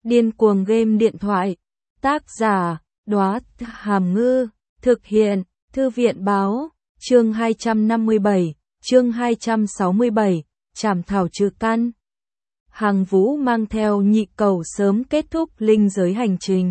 Điên cuồng game điện thoại. Tác giả, Đóa Hàm Ngư. Thực hiện, Thư viện báo. Chương 257, chương 267, Trảm thảo trừ căn. Hằng Vũ mang theo Nhị Cẩu sớm kết thúc linh giới hành trình.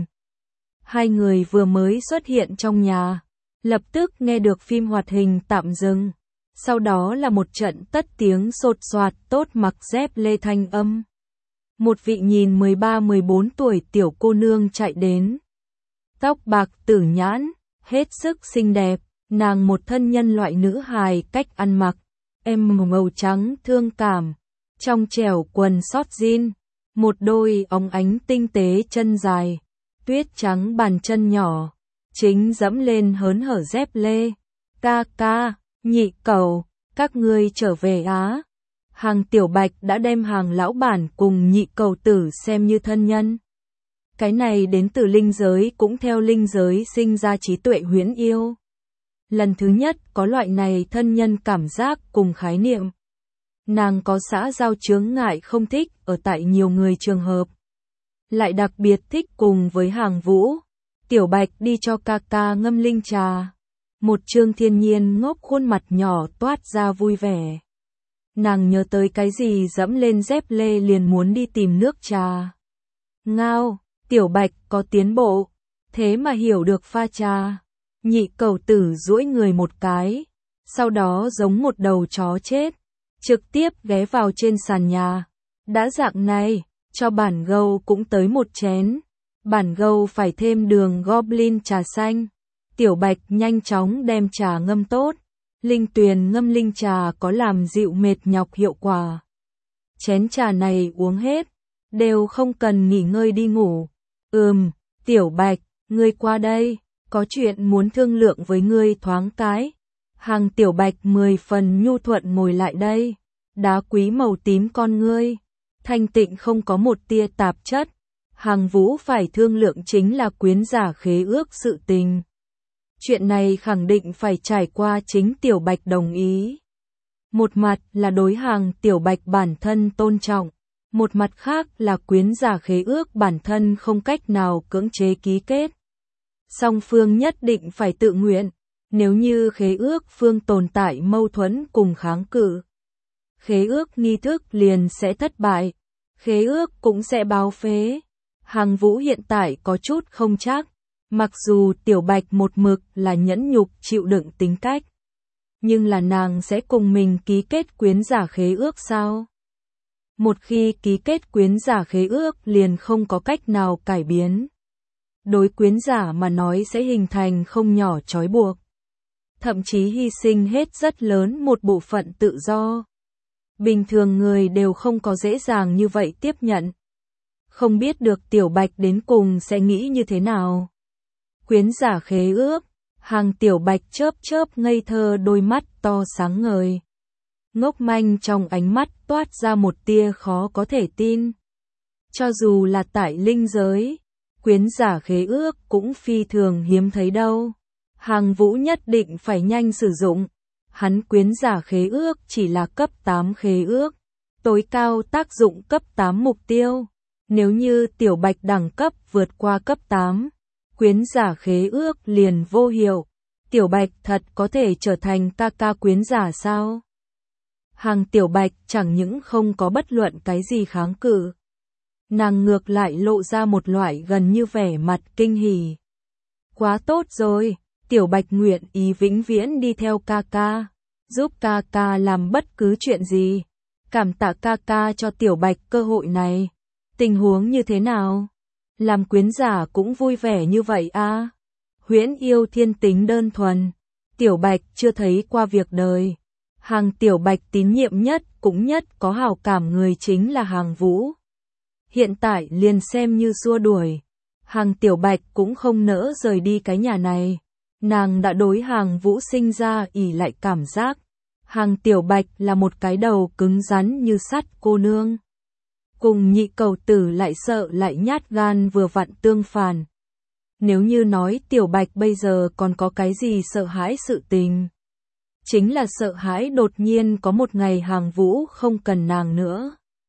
Hai người vừa mới xuất hiện trong nhà, lập tức nghe được phim hoạt hình tạm dừng. Sau đó là một trận tất tiếng sột soạt tốt mặc dép lê thanh âm. Một vị nhìn 13-14 tuổi tiểu cô nương chạy đến. Tóc bạc tử nhãn, hết sức xinh đẹp, nàng một thân nhân loại nữ hài cách ăn mặc. Em màu trắng thương cảm, trong trẻo quần sót jean, một đôi óng ánh tinh tế chân dài, tuyết trắng bàn chân nhỏ, chính dẫm lên hớn hở dép lê. Ca ca, Nhị Cẩu, các ngươi trở về á. Hàng Tiểu Bạch đã đem Hàng lão bản cùng Nhị Cẩu tử xem như thân nhân. Cái này đến từ linh giới cũng theo linh giới sinh ra trí tuệ huyễn yêu. Lần thứ nhất có loại này thân nhân cảm giác cùng khái niệm. Nàng có xã giao chướng ngại không thích ở tại nhiều người trường hợp. Lại đặc biệt thích cùng với Hàng Vũ. Tiểu Bạch đi cho ca ca ngâm linh trà. Một Trương Thiên Nhiên ngốc khuôn mặt nhỏ toát ra vui vẻ. Nàng nhớ tới cái gì dẫm lên dép lê liền muốn đi tìm nước trà. Ngao, Tiểu Bạch có tiến bộ, thế mà hiểu được pha trà. Nhị Cẩu tử duỗi người một cái, sau đó giống một đầu chó chết, trực tiếp ghé vào trên sàn nhà. Đã dạng này, cho bản gâu cũng tới một chén. Bản gâu phải thêm đường goblin trà xanh. Tiểu Bạch nhanh chóng đem trà ngâm tốt. Linh tuyền ngâm linh trà có làm dịu mệt nhọc hiệu quả. Chén trà này uống hết, đều không cần nghỉ ngơi đi ngủ. Tiểu Bạch, ngươi qua đây, có chuyện muốn thương lượng với ngươi thoáng cái. Hàng Tiểu Bạch 10 phần nhu thuận ngồi lại đây. Đá quý màu tím con ngươi, thanh tịnh không có một tia tạp chất. Hàng Vũ phải thương lượng chính là quyến giả khế ước sự tình. Chuyện này khẳng định phải trải qua chính Tiểu Bạch đồng ý. Một mặt là đối Hàng Tiểu Bạch bản thân tôn trọng, một mặt khác là quyến giả khế ước bản thân không cách nào cưỡng chế ký kết. Song phương nhất định phải tự nguyện, nếu như khế ước phương tồn tại mâu thuẫn cùng kháng cự. Khế ước nghi thức liền sẽ thất bại, khế ước cũng sẽ báo phế. Hàng Vũ hiện tại có chút không chắc. Mặc dù Tiểu Bạch một mực là nhẫn nhục chịu đựng tính cách, nhưng là nàng sẽ cùng mình ký kết quyến giả khế ước sao? Một khi ký kết quyến giả khế ước liền không có cách nào cải biến. Đối quyến giả mà nói sẽ hình thành không nhỏ trói buộc. Thậm chí hy sinh hết rất lớn một bộ phận tự do. Bình thường người đều không có dễ dàng như vậy tiếp nhận. Không biết được Tiểu Bạch đến cùng sẽ nghĩ như thế nào. Quyến giả khế ước, Hàng Tiểu Bạch chớp chớp ngây thơ đôi mắt to sáng ngời. Ngốc manh trong ánh mắt toát ra một tia khó có thể tin. Cho dù là tại linh giới, quyến giả khế ước cũng phi thường hiếm thấy đâu. Hàng Vũ nhất định phải nhanh sử dụng. Hắn quyến giả khế ước chỉ là cấp 8 khế ước, tối cao tác dụng cấp 8 mục tiêu. Nếu như Tiểu Bạch đẳng cấp vượt qua cấp 8, quyến giả khế ước liền vô hiệu. Tiểu Bạch thật có thể trở thành ca ca quyến giả sao? Hàng Tiểu Bạch chẳng những không có bất luận cái gì kháng cự. Nàng ngược lại lộ ra một loại gần như vẻ mặt kinh hỉ. Quá tốt rồi, Tiểu Bạch nguyện ý vĩnh viễn đi theo ca ca, giúp ca ca làm bất cứ chuyện gì. Cảm tạ ca ca cho Tiểu Bạch cơ hội này. Tình huống như thế nào? Làm quyến giả cũng vui vẻ như vậy à? Huyễn yêu thiên tính đơn thuần. Tiểu Bạch chưa thấy qua việc đời. Hàng Tiểu Bạch tín nhiệm nhất cũng nhất có hảo cảm người chính là Hàng Vũ. Hiện tại liền xem như xua đuổi. Hàng Tiểu Bạch cũng không nỡ rời đi cái nhà này. Nàng đã đối Hàng Vũ sinh ra ỷ lại cảm giác. Hàng Tiểu Bạch là một cái đầu cứng rắn như sắt cô nương. Cùng Nhị Cẩu tử lại sợ lại nhát gan vừa vặn tương phản. Nếu như nói Tiểu Bạch bây giờ còn có cái gì sợ hãi sự tình, chính là sợ hãi đột nhiên có một ngày Hàng Vũ không cần nàng nữa.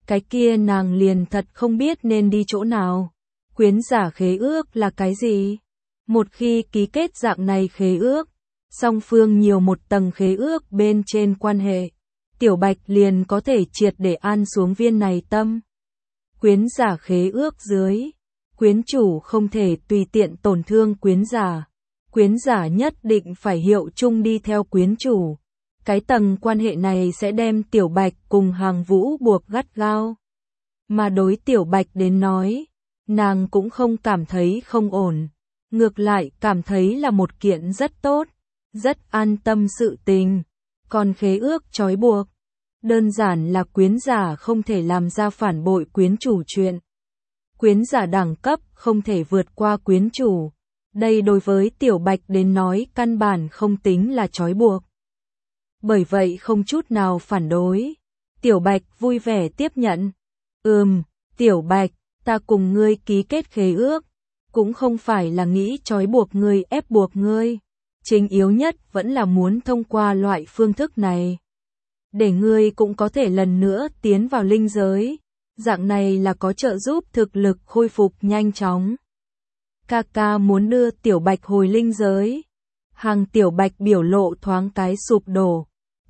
cái kia nàng liền thật không biết nên đi chỗ nào. Quyến giả khế ước là cái gì? Một khi ký kết dạng này khế ước, song phương nhiều một tầng khế ước bên trên quan hệ, Tiểu Bạch liền có thể triệt để an xuống viên này tâm. Quyến giả khế ước dưới, quyến chủ không thể tùy tiện tổn thương quyến giả. Quyến giả nhất định phải hiệu chung đi theo quyến chủ. Cái tầng quan hệ này sẽ đem Tiểu Bạch cùng Hàng Vũ buộc gắt gao. Mà đối Tiểu Bạch đến nói, nàng cũng không cảm thấy không ổn. Ngược lại cảm thấy là một kiện rất tốt, rất an tâm sự tình. Còn khế ước trói buộc, đơn giản là quyến giả không thể làm ra phản bội quyến chủ chuyện. Quyến giả đẳng cấp không thể vượt qua quyến chủ. Đây đối với Tiểu Bạch đến nói căn bản không tính là trói buộc. Bởi vậy không chút nào phản đối. Tiểu Bạch vui vẻ tiếp nhận. Tiểu Bạch, ta cùng ngươi ký kết khế ước. Cũng không phải là nghĩ trói buộc ngươi ép buộc ngươi. Chính yếu nhất vẫn là muốn thông qua loại phương thức này. Để ngươi cũng có thể lần nữa tiến vào linh giới. Dạng này là có trợ giúp thực lực khôi phục nhanh chóng. Ca muốn đưa Tiểu Bạch hồi linh giới. Hàng Tiểu Bạch biểu lộ thoáng cái sụp đổ.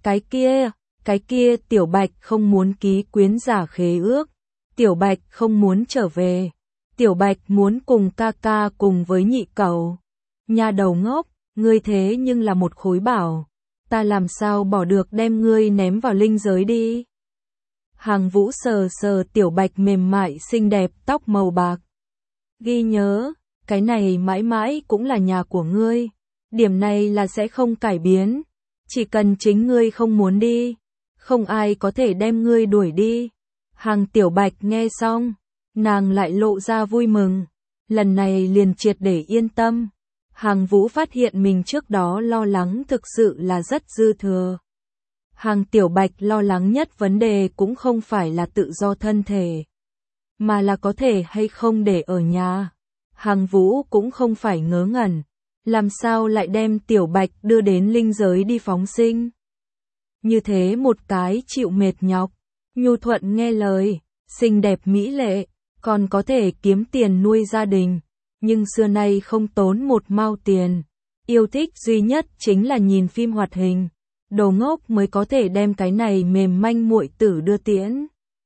Cái kia Tiểu Bạch không muốn ký quyến giả khế ước. Tiểu Bạch không muốn trở về. Tiểu Bạch muốn cùng ca cùng với nhị cẩu. Nhà đầu ngốc, ngươi thế nhưng là một khối bảo. Ta làm sao bỏ được đem ngươi ném vào linh giới đi. Hàng Vũ sờ sờ Tiểu Bạch mềm mại xinh đẹp tóc màu bạc. Ghi nhớ, cái này mãi mãi cũng là nhà của ngươi. Điểm này là sẽ không cải biến. Chỉ cần chính ngươi không muốn đi, không ai có thể đem ngươi đuổi đi. Hàng Tiểu Bạch nghe xong, nàng lại lộ ra vui mừng. Lần này liền triệt để yên tâm. Hàng Vũ phát hiện mình trước đó lo lắng thực sự là rất dư thừa. Hàng Tiểu Bạch lo lắng nhất vấn đề cũng không phải là tự do thân thể, mà là có thể hay không để ở nhà. Hàng Vũ cũng không phải ngớ ngẩn, làm sao lại đem Tiểu Bạch đưa đến linh giới đi phóng sinh. Như thế một cái chịu mệt nhọc, nhu thuận nghe lời, xinh đẹp mỹ lệ, còn có thể kiếm tiền nuôi gia đình, nhưng xưa nay không tốn một mao tiền. Yêu thích duy nhất chính là nhìn phim hoạt hình. Đồ ngốc mới có thể đem cái này mềm manh muội tử đưa tiễn.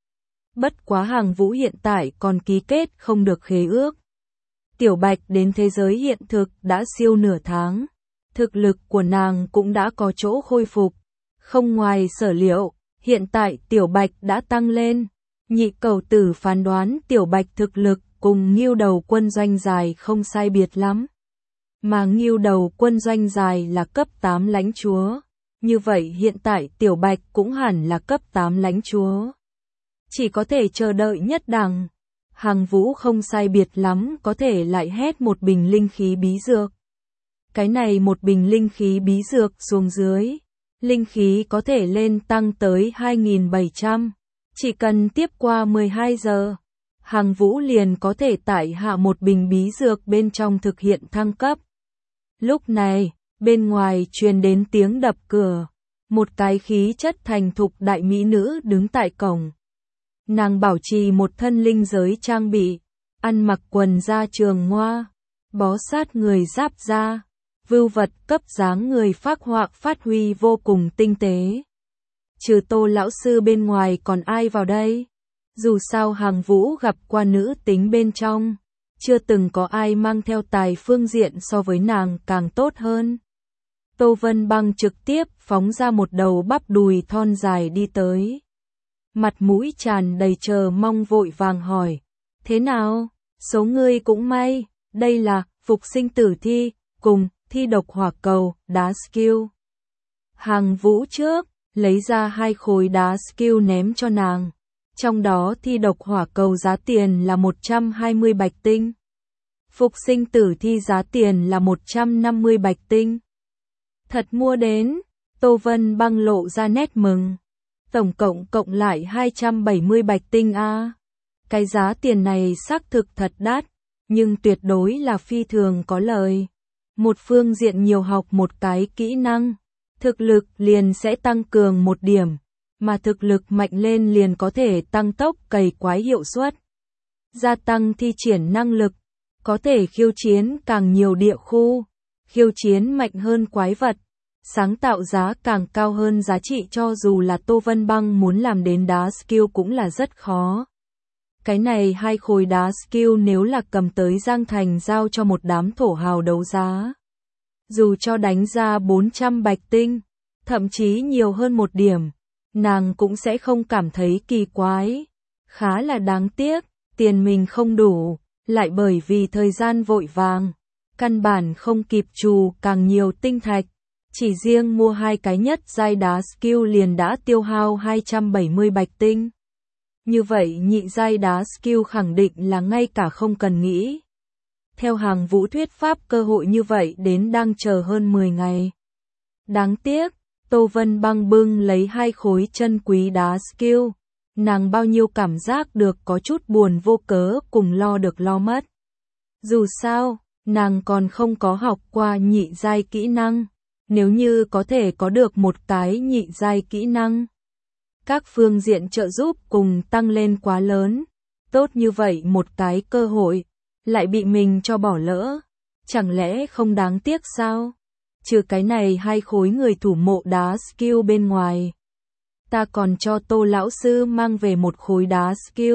Bất quá Hàng Vũ hiện tại còn ký kết không được khế ước. Tiểu Bạch đến thế giới hiện thực đã siêu nửa tháng. Thực lực của nàng cũng đã có chỗ khôi phục. Không ngoài sở liệu, hiện tại Tiểu Bạch đã tăng lên. Nhị cẩu tử phán đoán Tiểu Bạch thực lực cùng Ngưu Đầu Quân Doanh Dài không sai biệt lắm. Mà Ngưu Đầu Quân Doanh Dài là cấp 8 lãnh chúa. Như vậy hiện tại Tiểu Bạch cũng hẳn là cấp 8 lãnh chúa. Chỉ có thể chờ đợi nhất đẳng. Hàng Vũ không sai biệt lắm có thể lại hét một bình linh khí bí dược. Cái này một bình linh khí bí dược xuống dưới. Linh khí có thể lên tăng tới 2.700. Chỉ cần tiếp qua 12 giờ. Hàng Vũ liền có thể tải hạ một bình bí dược bên trong thực hiện thăng cấp. Lúc này, bên ngoài truyền đến tiếng đập cửa. Một cái khí chất thành thục đại mỹ nữ đứng tại cổng. Nàng bảo trì một thân linh giới trang bị, ăn mặc quần da trường ngoa, bó sát người giáp da, vưu vật cấp dáng người phác họa phát huy vô cùng tinh tế. Trừ Tô lão sư bên ngoài còn ai vào đây? Dù sao Hàng Vũ gặp qua nữ tính bên trong, chưa từng có ai mang theo tài phương diện so với nàng càng tốt hơn. Tô Vân Băng trực tiếp phóng ra một đầu bắp đùi thon dài đi tới. Mặt mũi tràn đầy chờ mong vội vàng hỏi. Thế nào? Số ngươi cũng may, đây là phục sinh tử thi, cùng thi độc hỏa cầu, đá skill. Hàng Vũ trước, lấy ra 2 khối đá skill ném cho nàng. Trong đó thi độc hỏa cầu giá tiền là 120 bạch tinh. Phục sinh tử thi giá tiền là 150 bạch tinh. Thật mua đến, Tô Vân Băng lộ ra nét mừng. Tổng cộng lại 270 bạch tinh a. Cái giá tiền này xác thực thật đắt, nhưng tuyệt đối là phi thường có lời. Một phương diện nhiều học một cái kỹ năng, thực lực liền sẽ tăng cường một điểm, mà thực lực mạnh lên liền có thể tăng tốc cày quái hiệu suất, gia tăng thi triển năng lực, có thể khiêu chiến càng nhiều địa khu, khiêu chiến mạnh hơn quái vật, sáng tạo giá càng cao hơn giá trị. Cho dù là Tô Vân Băng muốn làm đến đá skill cũng là rất khó. Cái này 2 khối đá skill nếu là cầm tới Giang Thành giao cho một đám thổ hào đấu giá, dù cho đánh ra 400 bạch tinh, thậm chí nhiều hơn 1 điểm, nàng cũng sẽ không cảm thấy kỳ quái. Khá là đáng tiếc, tiền mình không đủ, lại bởi vì thời gian vội vàng, căn bản không kịp trù càng nhiều tinh thạch. Chỉ riêng mua 2 cái nhất giai đá skill liền đã tiêu hao 270 bạch tinh. Như vậy nhị giai đá skill khẳng định là ngay cả không cần nghĩ. Theo Hàng Vũ thuyết pháp cơ hội như vậy đến đang chờ hơn 10 ngày. Đáng tiếc, Tô Vân Băng bưng lấy 2 khối chân quý đá skill. Nàng bao nhiêu cảm giác được có chút buồn vô cớ cùng lo được lo mất. Dù sao, nàng còn không có học qua nhị giai kỹ năng. Nếu như có thể có được một cái nhị giai kỹ năng, các phương diện trợ giúp cùng tăng lên quá lớn. Tốt như vậy một cái cơ hội, lại bị mình cho bỏ lỡ. Chẳng lẽ không đáng tiếc sao? Trừ cái này 2 khối người thủ mộ đá skill bên ngoài, ta còn cho Tô lão sư mang về 1 khối đá skill.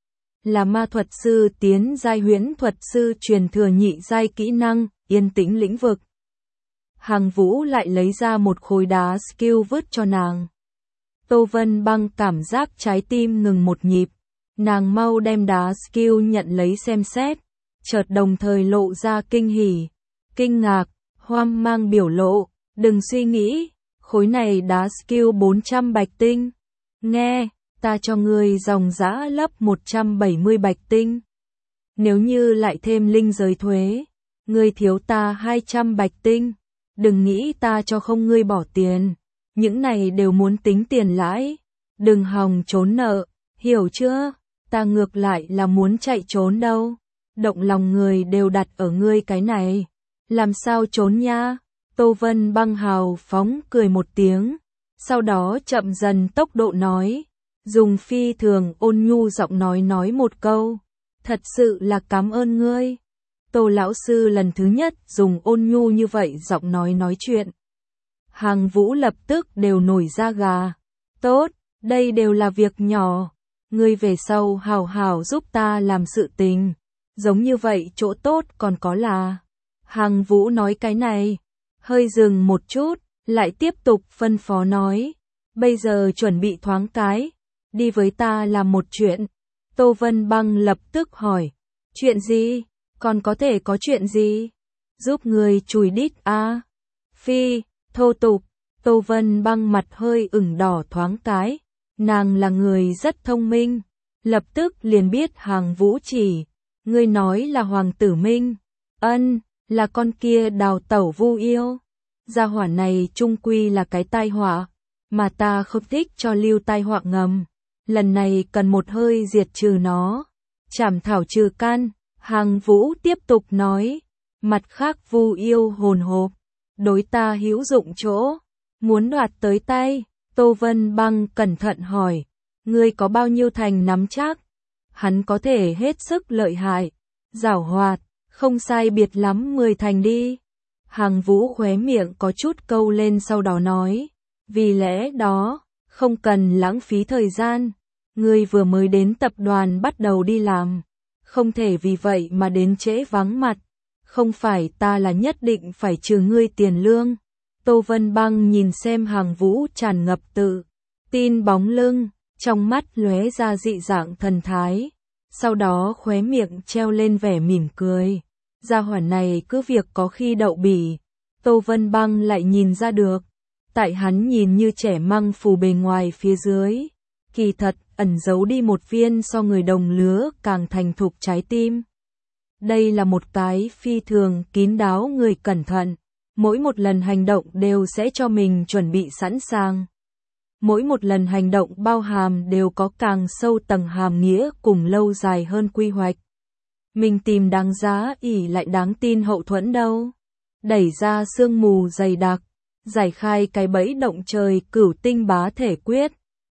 Là ma thuật sư tiến giai huyễn thuật sư truyền thừa nhị giai kỹ năng, yên tĩnh lĩnh vực. Hàng Vũ lại lấy ra 1 khối đá skill vứt cho nàng. Tô Vân Băng cảm giác trái tim ngừng một nhịp. Nàng mau đem đá skill nhận lấy xem xét. Chợt đồng thời lộ ra kinh hỉ, kinh ngạc, hoang mang biểu lộ. Đừng suy nghĩ, khối này đá skill 400 bạch tinh. Nghe, ta cho ngươi dòng dã lấp 170 bạch tinh. Nếu như lại thêm linh giới thuế, ngươi thiếu ta 200 bạch tinh. Đừng nghĩ ta cho không ngươi bỏ tiền, những này đều muốn tính tiền lãi, đừng hòng trốn nợ, hiểu chưa? Ta ngược lại là muốn chạy trốn đâu, động lòng người đều đặt ở ngươi cái này, làm sao trốn nha? Tô Vân Băng hào phóng cười một tiếng, sau đó chậm dần tốc độ nói, dùng phi thường ôn nhu giọng nói một câu, thật sự là cảm ơn ngươi. Tô lão sư lần thứ nhất dùng ôn nhu như vậy giọng nói chuyện. Hàng Vũ lập tức đều nổi da gà. Tốt, đây đều là việc nhỏ. Ngươi về sau hào hào giúp ta làm sự tình. Giống như vậy chỗ tốt còn có là. Hàng Vũ nói cái này. Hơi dừng một chút, lại tiếp tục phân phó nói. Bây giờ chuẩn bị thoáng cái. Đi với ta làm một chuyện. Tô Vân Băng lập tức hỏi. Chuyện gì? Còn có thể có chuyện gì? Giúp người chùi đít à? Phi, thô tục. Tô Vân Băng mặt hơi ửng đỏ thoáng cái. Nàng là người rất thông minh. Lập tức liền biết Hàng Vũ chỉ. Ngươi nói là Hoàng Tử Minh. Ân, là con kia đào tẩu Vu Yêu. Gia hỏa này chung quy là cái tai họa. Mà ta không thích cho lưu tai họa ngầm. Lần này cần một hơi diệt trừ nó. Trảm thảo trừ căn. Hàng Vũ tiếp tục nói, mặt khác Vu Yêu hồn hộp, đối ta hữu dụng chỗ, muốn đoạt tới tay. Tô Vân Băng cẩn thận hỏi, ngươi có bao nhiêu thành nắm chắc? Hắn có thể hết sức lợi hại, giảo hoạt, không sai biệt lắm 10 thành đi. Hàng Vũ khóe miệng có chút câu lên sau đó nói, vì lẽ đó, không cần lãng phí thời gian, ngươi vừa mới đến tập đoàn bắt đầu đi làm. Không thể vì vậy mà đến trễ vắng mặt. Không phải ta là nhất định phải trừ ngươi tiền lương. Tô Vân Băng nhìn xem Hàng Vũ tràn ngập tự tin bóng lưng, trong mắt lóe ra dị dạng thần thái. Sau đó khóe miệng treo lên vẻ mỉm cười. Gia hỏa này cứ việc có khi đậu bỉ. Tô Vân Băng lại nhìn ra được. Tại hắn nhìn như trẻ măng phù bề ngoài phía dưới. Kỳ thật, ẩn giấu đi một viên so người đồng lứa càng thành thục trái tim. Đây là một cái phi thường kín đáo người cẩn thận. Mỗi một lần hành động đều sẽ cho mình chuẩn bị sẵn sàng. Mỗi một lần hành động bao hàm đều có càng sâu tầng hàm nghĩa cùng lâu dài hơn quy hoạch. Mình tìm đáng giá ỉ lại đáng tin hậu thuẫn đâu. Đẩy ra sương mù dày đặc, giải khai cái bẫy động trời cửu tinh bá thể quyết.